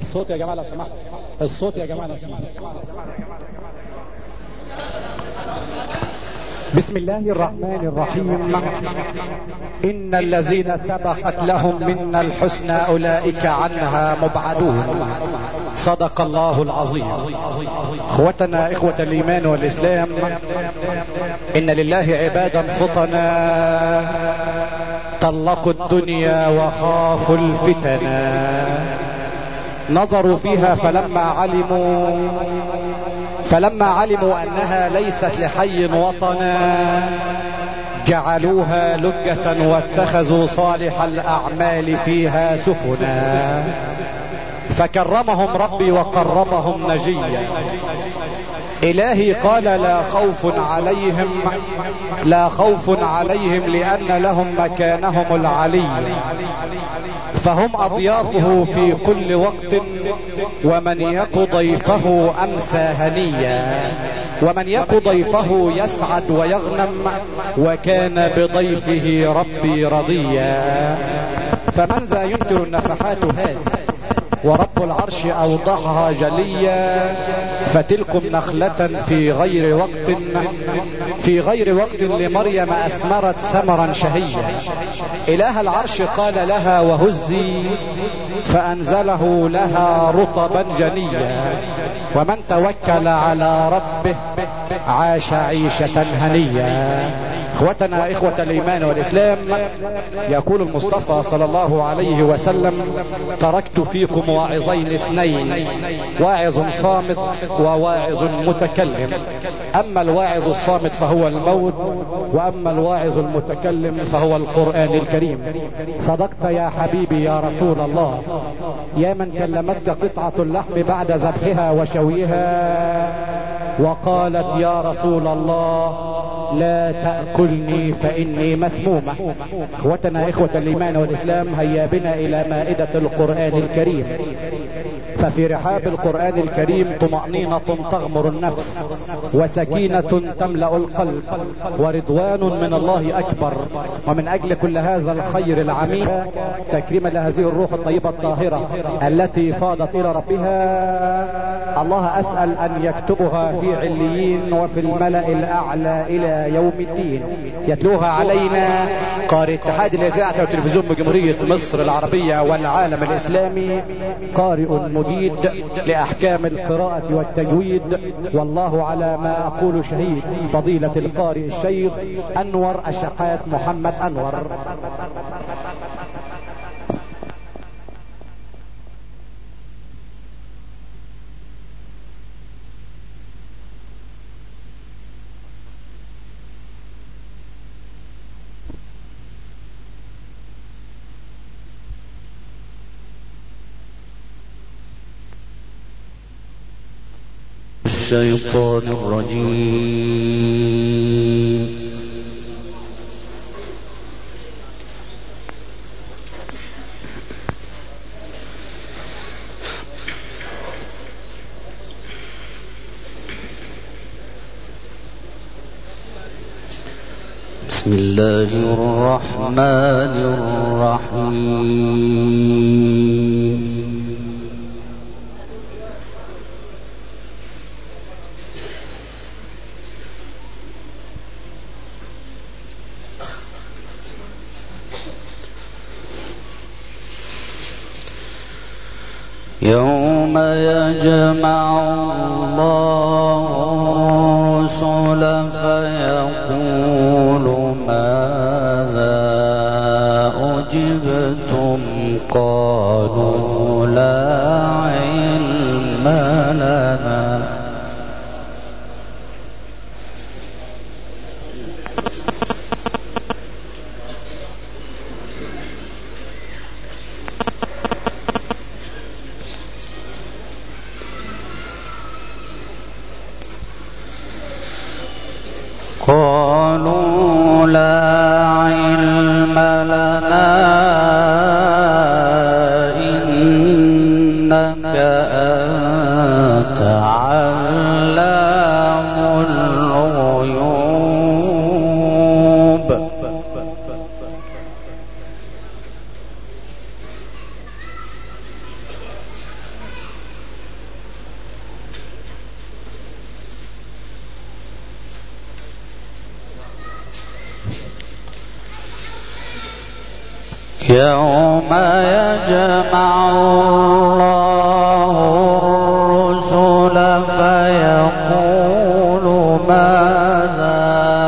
الصوت يا جماعة لو سمحت، الصوت يا جماعة لو سمحت. بسم الله الرحمن الرحيم. إن الذين سبقت لهم منا الحسنى أولئك عنها مبعدون. صدق الله العظيم. اخوتنا اخوة الايمان والاسلام، ان لله عبادا فطنا طلقوا الدنيا وخافوا الفتنا، نظروا فيها فلما علموا انها ليست لحي وطنا جعلوها لجة واتخذوا صالح الاعمال فيها سفنا، فكرمهم ربي وقربهم نجيا. إلهي قال لا خوف عليهم لأن لهم مكانهم العلي، فهم أضيافه في كل وقت، ومن يك ضيفه أمسى هنيا، ومن يك ضيفه يسعد ويغنم، وكان بضيفه ربي رضيا. فمن ذا ينكر النفحات هذه ورب العرش أوضحها جليا، فتلكم نخلة في غير وقت لمريم أثمرت ثمرا شهيا. إله العرش قال لها وهزي فأنزله لها رطبا جنيا، ومن توكل على ربه عاش عيشة هنيا. اخوتنا اخوة الايمان والاسلام، يقول المصطفى صلى الله عليه وسلم: تركت فيكم واعظين اثنين، واعظ صامت وواعظ متكلم. اما الواعظ الصامت فهو الموت، واما الواعظ المتكلم فهو القرآن الكريم. صدقت يا حبيبي يا رسول الله، يا من كلمتك قطعة اللحم بعد ذبحها وشويها وقالت يا رسول الله لا تأكلني فإني مسمومة. اخوتنا اخوة الايمان والاسلام، هيا بنا الى مائدة القرآن الكريم. ففي رحاب القرآن الكريم طمأنينة تغمر النفس، وسكينة تملأ القلب، ورضوان من الله أكبر. ومن أجل كل هذا الخير العميم، تكريما لهذه الروح الطيبة الطاهرة التي فاضت إلى ربها، الله أسأل أن يكتبها في عليين وفي الملأ الأعلى إلى يوم الدين. يتلوها علينا قارئ اتحاد الإذاعة والتلفزيون بجمهورية مصر العربية والعالم الإسلامي، قارئ مجيد لأحكام القراءة والتجويد، والله على ما أقول شهيد، فضيلة القارئ الشيخ أنور الشحات محمد أنور. الشيطان الرجيم. بسم الله الرحمن الرحيم. يوم يجمع الله الرسل فيقول ماذا أجبتم قالوا لا علم لنا إنك أنت علام الغيوب. يوم يجمع الله الرسل فيقول ماذا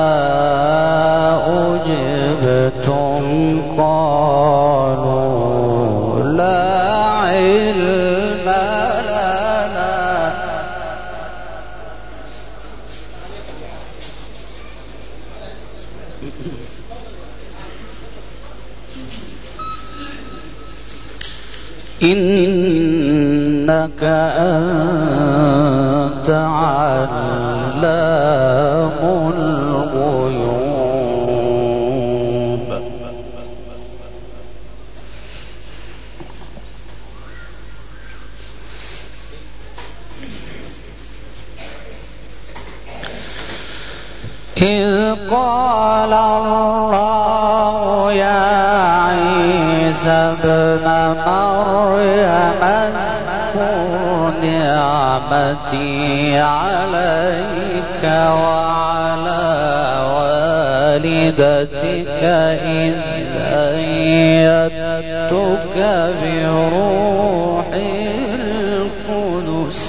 أجبتم قالوا لا علم لنا إنك أنت علام الغيوب إذ قال الله يا عيسى ابن مريم اذكر نعمتي عليك وعلى والدتك إذ أيدتك بروح القدس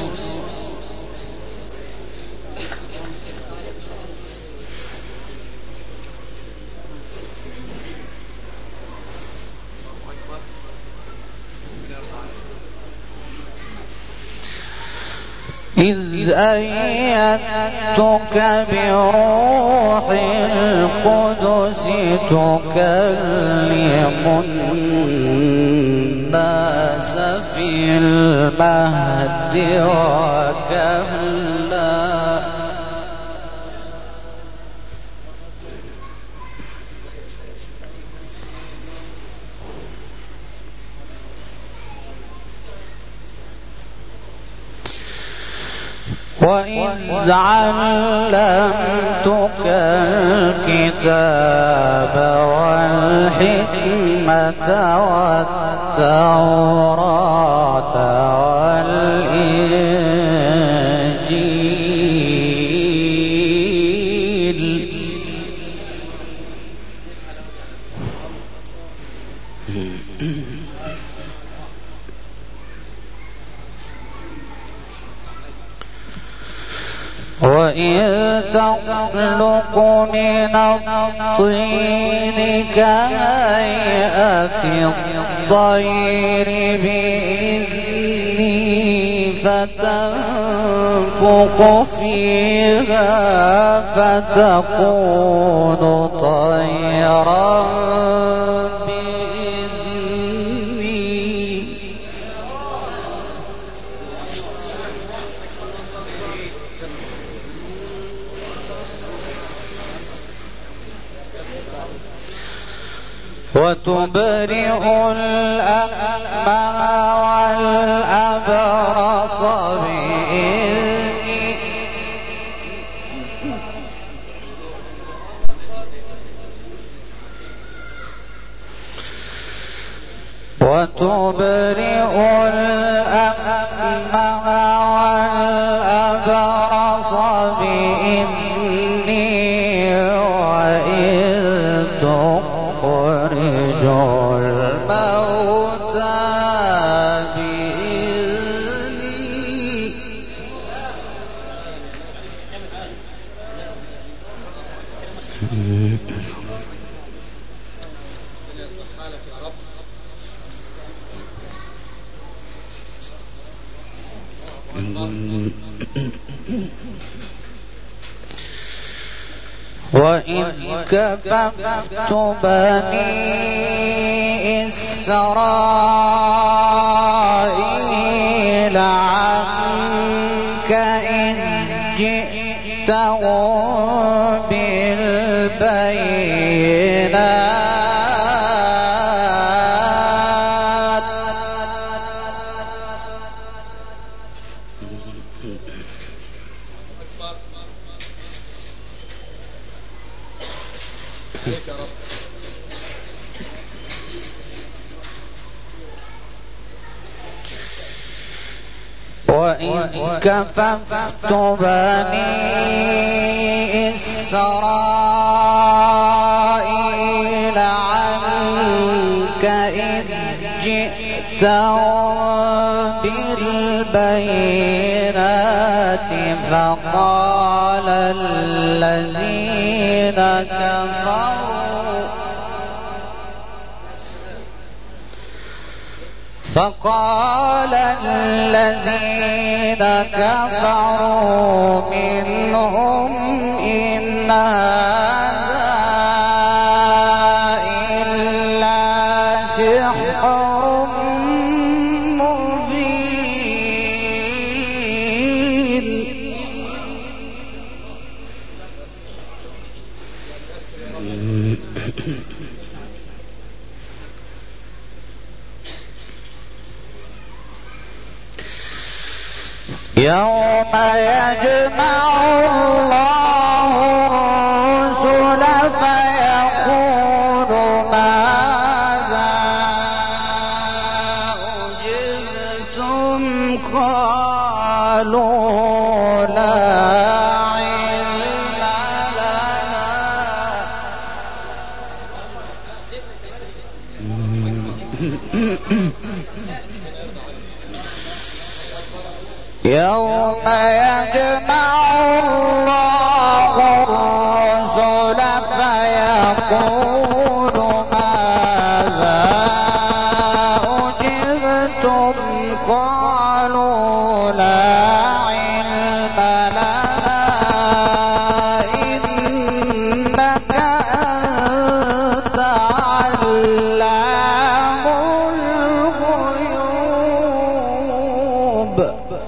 إذ أيدتك بروح القدس تكلم الناس في المهد وكهلا وإذ علمتك الكتاب والحكمة والتوراة والإنجيل وإذ تخلق من الطين كهيئة الطير بإذني فتنفخ فيها فتكون طيرا بإذني وتبرئ الأكمه والأبرص بإذني وتبرئ الأكمه والأبرص بإذني وإذ تخرج الموتى بإذني وإذ كففت بني إسرائيل عنك إذ جئتهم بالبينات وإذ كففت بني إسرائيل عنك جئتهم بالبينات فقال الذين كفروا منهم إن هذا إلا سحر مبين. يوم يجمع الله الرسل فيقول ماذا أجبتم قالوا لا علم لنا. يوم يجمع الله الرسل فيقول ماذا أجبتم قالوا لا علم لنا إنك أنت علام الغيوب.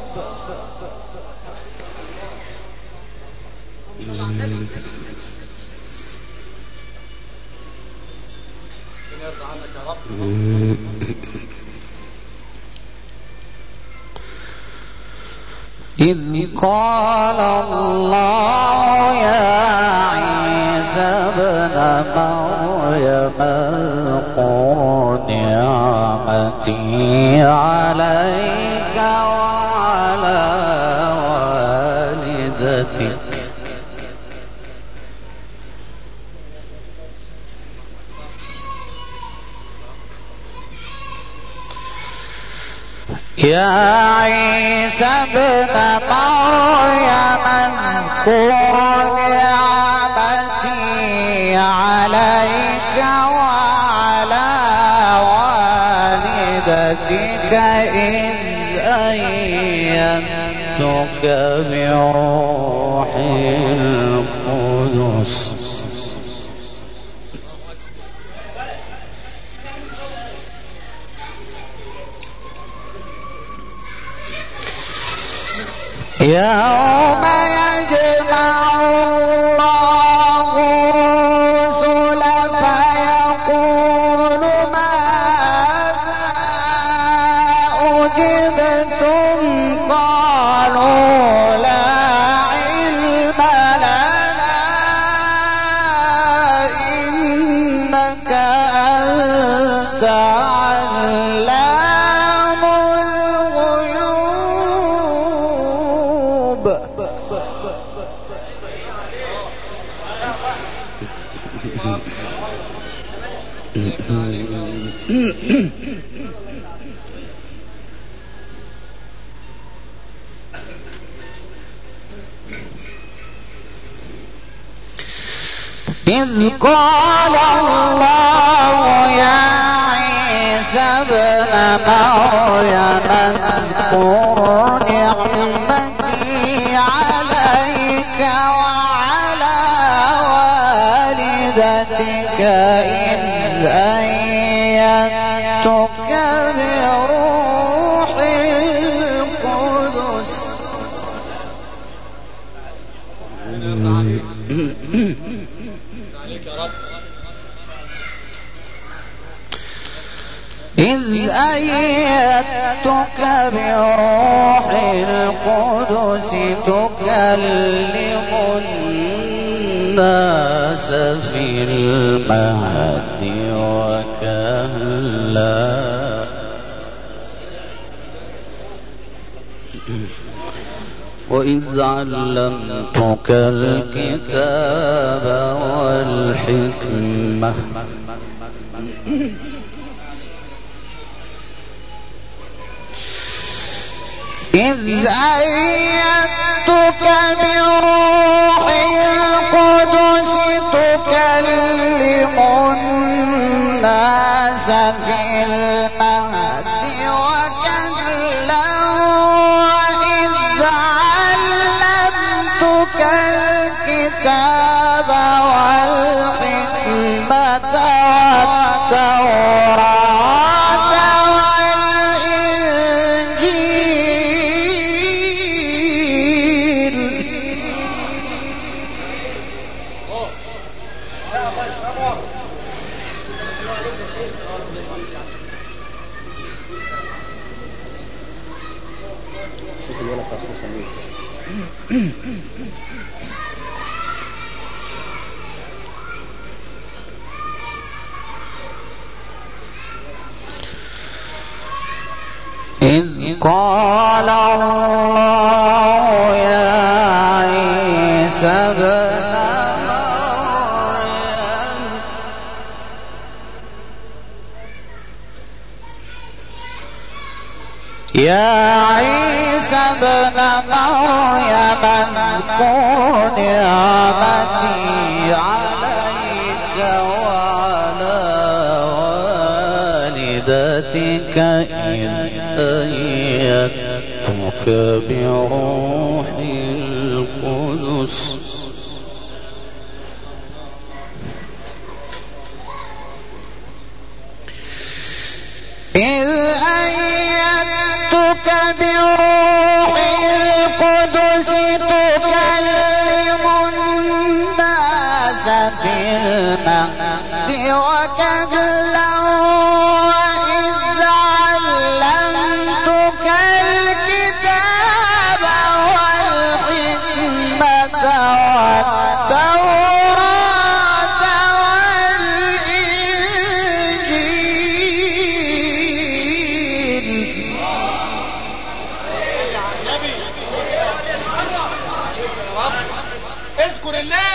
إذ قال الله يا عيسى ابن مريم اذكر نعمتي عليك وعلى والدتك يا عيسى ابن مريم اذكر نعمتي عليك وعلى والدتك إذ أيدتك بروح القدس يوم يجمع الله الرسل فيقول ماذا أجبتم قالوا لا علم لنا إنك أنت علام الغيوب. إذ قال الله يا عيسى ابن مريم اذكر نعمتي عليك وعلى والدتك إذ أيدتك بروح القدس إذ أيدتك بروح القدس تكلم الناس في المهد وكهلا وإذ علمتك الكتاب والحكمة إذ أيدتك بروح القدس تكلم الناس في المهد وكهلا وإذ علمتك الكتاب والحكمة والتوراة إذ قال الله يا عيسى ابن مريم يا عيسى ابن مريم اذكر نعمتي عليك وعلى والدتك إذ أيدتك بروح القدس إذ أيدتك بروح القدس تكلم الناس في المهد وكهلا وإذ علمتك الكتاب والحكمة والتوراة والإنجيل. اذكر الله.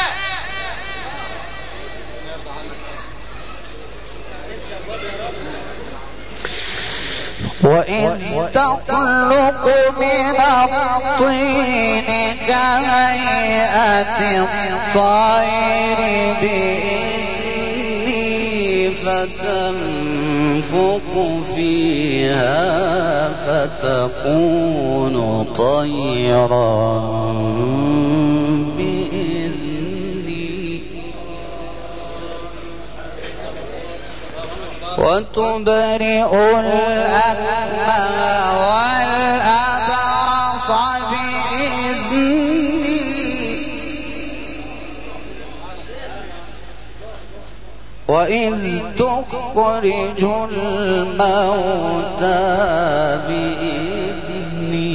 وإذ تخلق من الطين كهيئة الطير بإذني فتنفخ فيها فتكون طيرا بإذني وتبرئ الأكمه والأبرص بإذني وإذ تخرج الموتى بإذني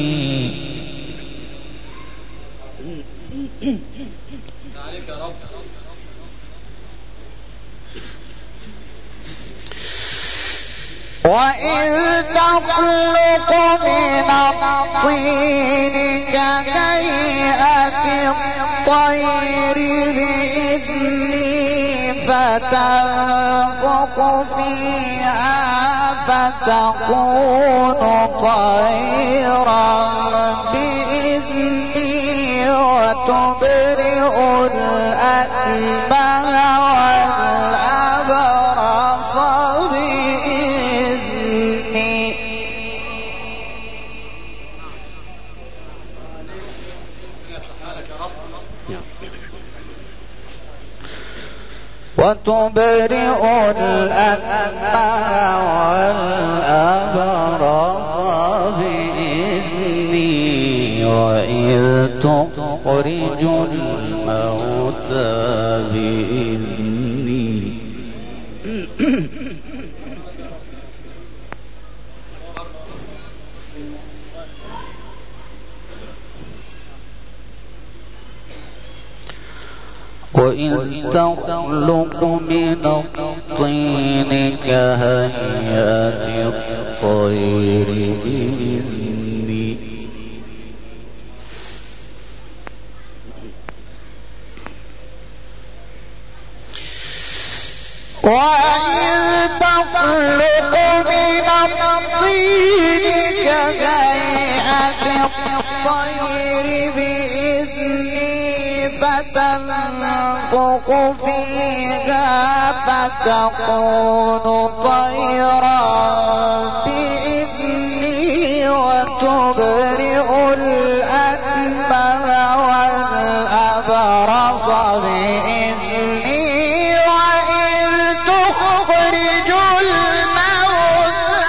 عليك يا رب. وإذ تخلق من الطين كهيئة الطير بإذني فتنفخ فيها فتكون طيرا بإذني وتبرئ الأكمه والأبرص بإذني وتبرئ الأكمه والأبرص بإذني وإذ تخرج الموتى بإذني وإذ تخلق من الطين كهيئة الطير بإذني وإذ تخلق من الطين كهيئة فتكون طيرا بإذني وتبرئ الأكمه والأبرص بإذني وإن تخرج الموتى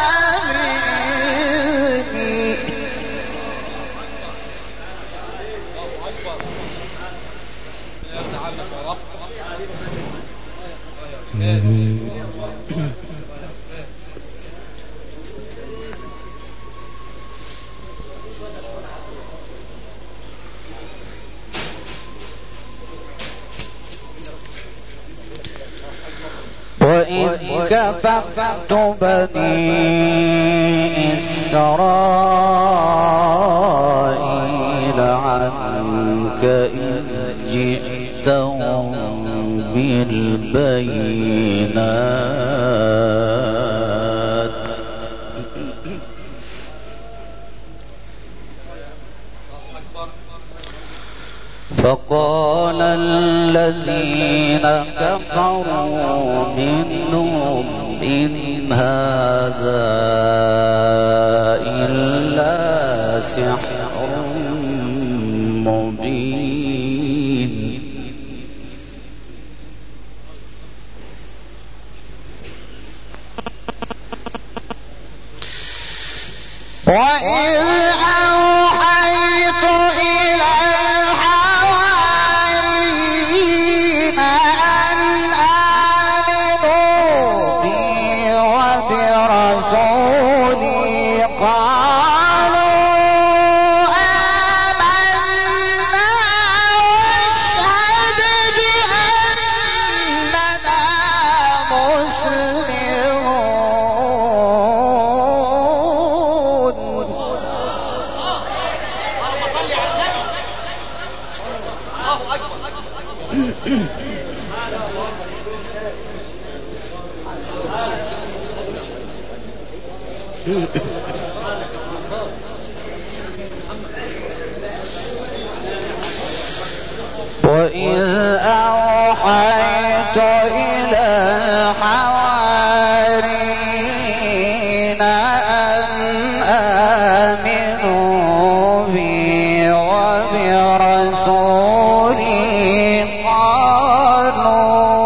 بإذني وإذ كففت بني إسرائيل عنك إذ جئتهم بالبينات فقال الذين كفروا منهم إن هذا إلا سحر مبين وإذ أوحيت إلى الحواريين أن آمنوا بي وبرسولي قالوا آمنا واشهد بأننا مسلمون. وإذ أوحيت إلى الحواريين أن آمنوا بي وبرسولي قالوا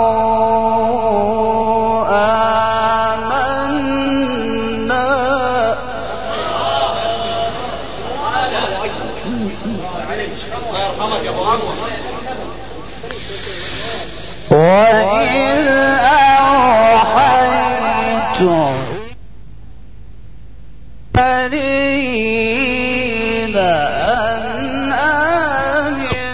آمنا وإذ أوحيت إليهم أن آمنوا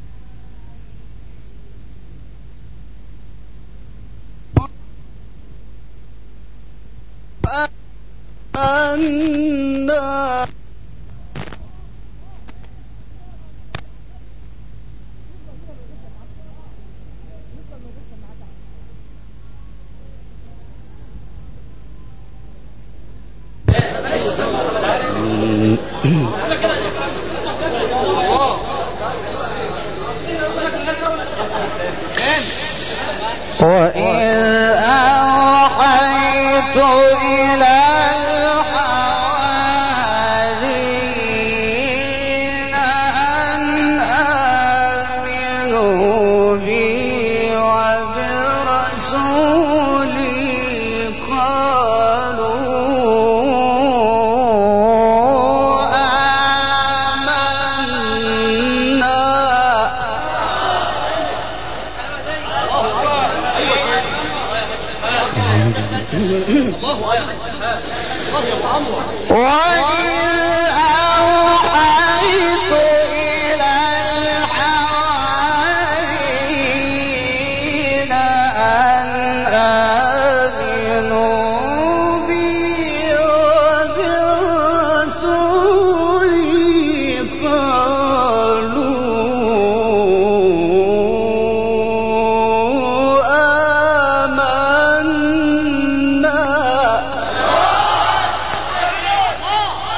وإذ أوحيت إلى الحواريين أن آمنوا بي وبرسولي قالوا وإذ أوحيت إلى الحواريين أن آمنوا بي وبرسولي قالوا آمنا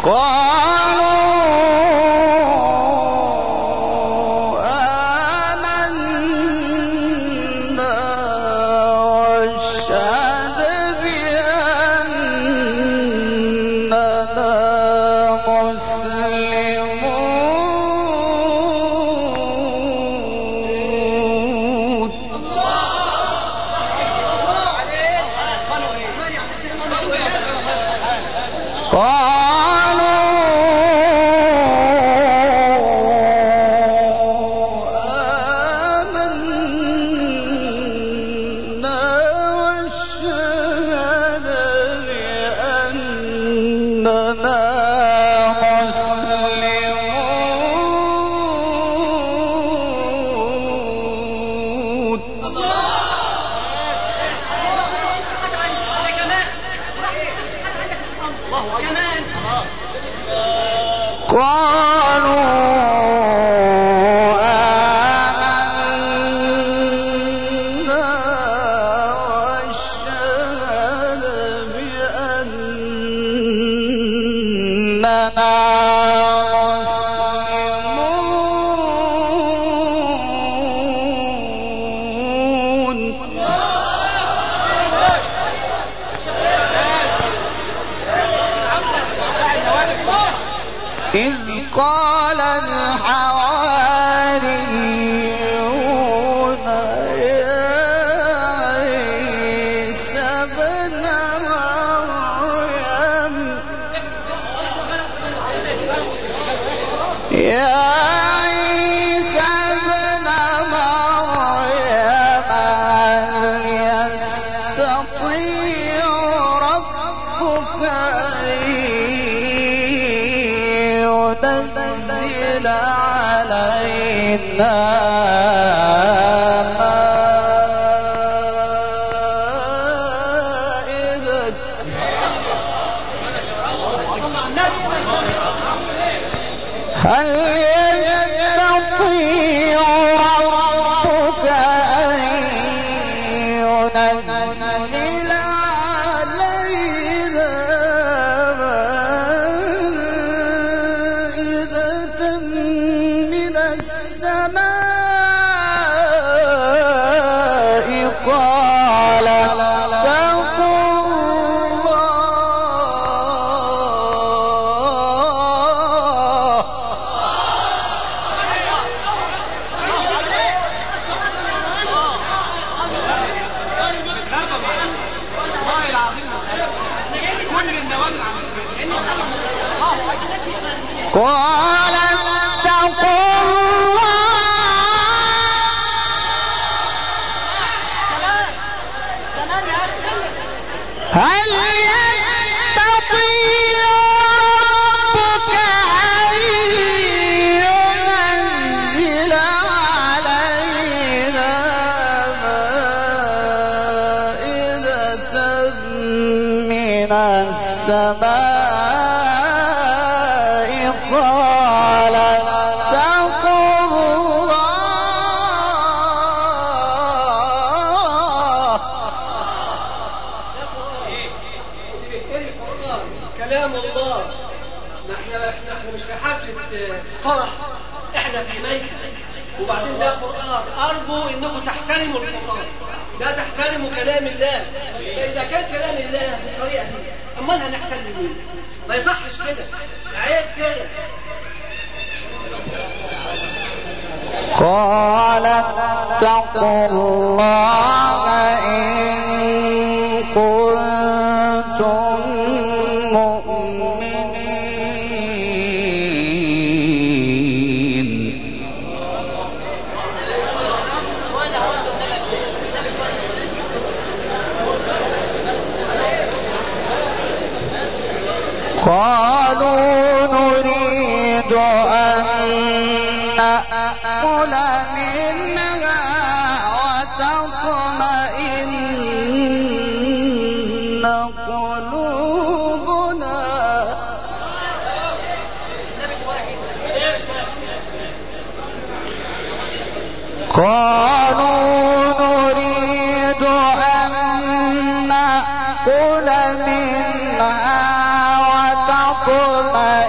نأكل منها وتطمئن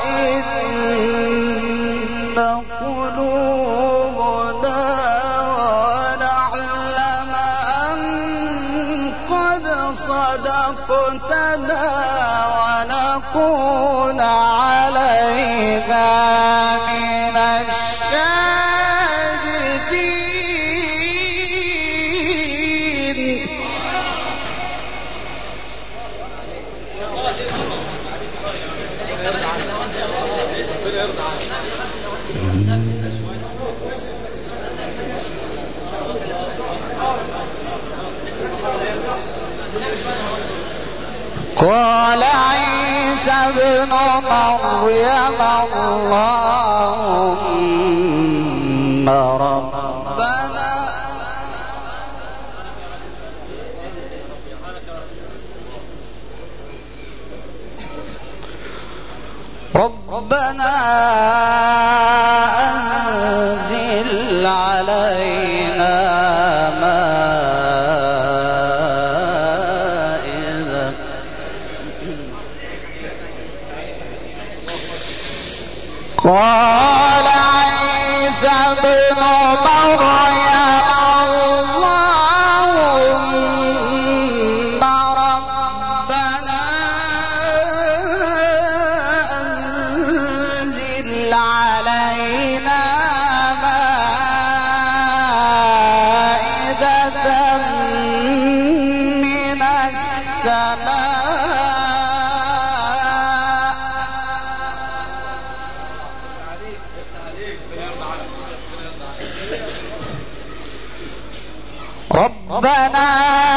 صدقتنا ونكون عليها من الشاهدين. قال عيسى ابن مريم اللهم ربنا أنزل علينا مائدة قال عيسى ابن مريم اللهم ربنا أنزل علينا مائدة من السماء ربنا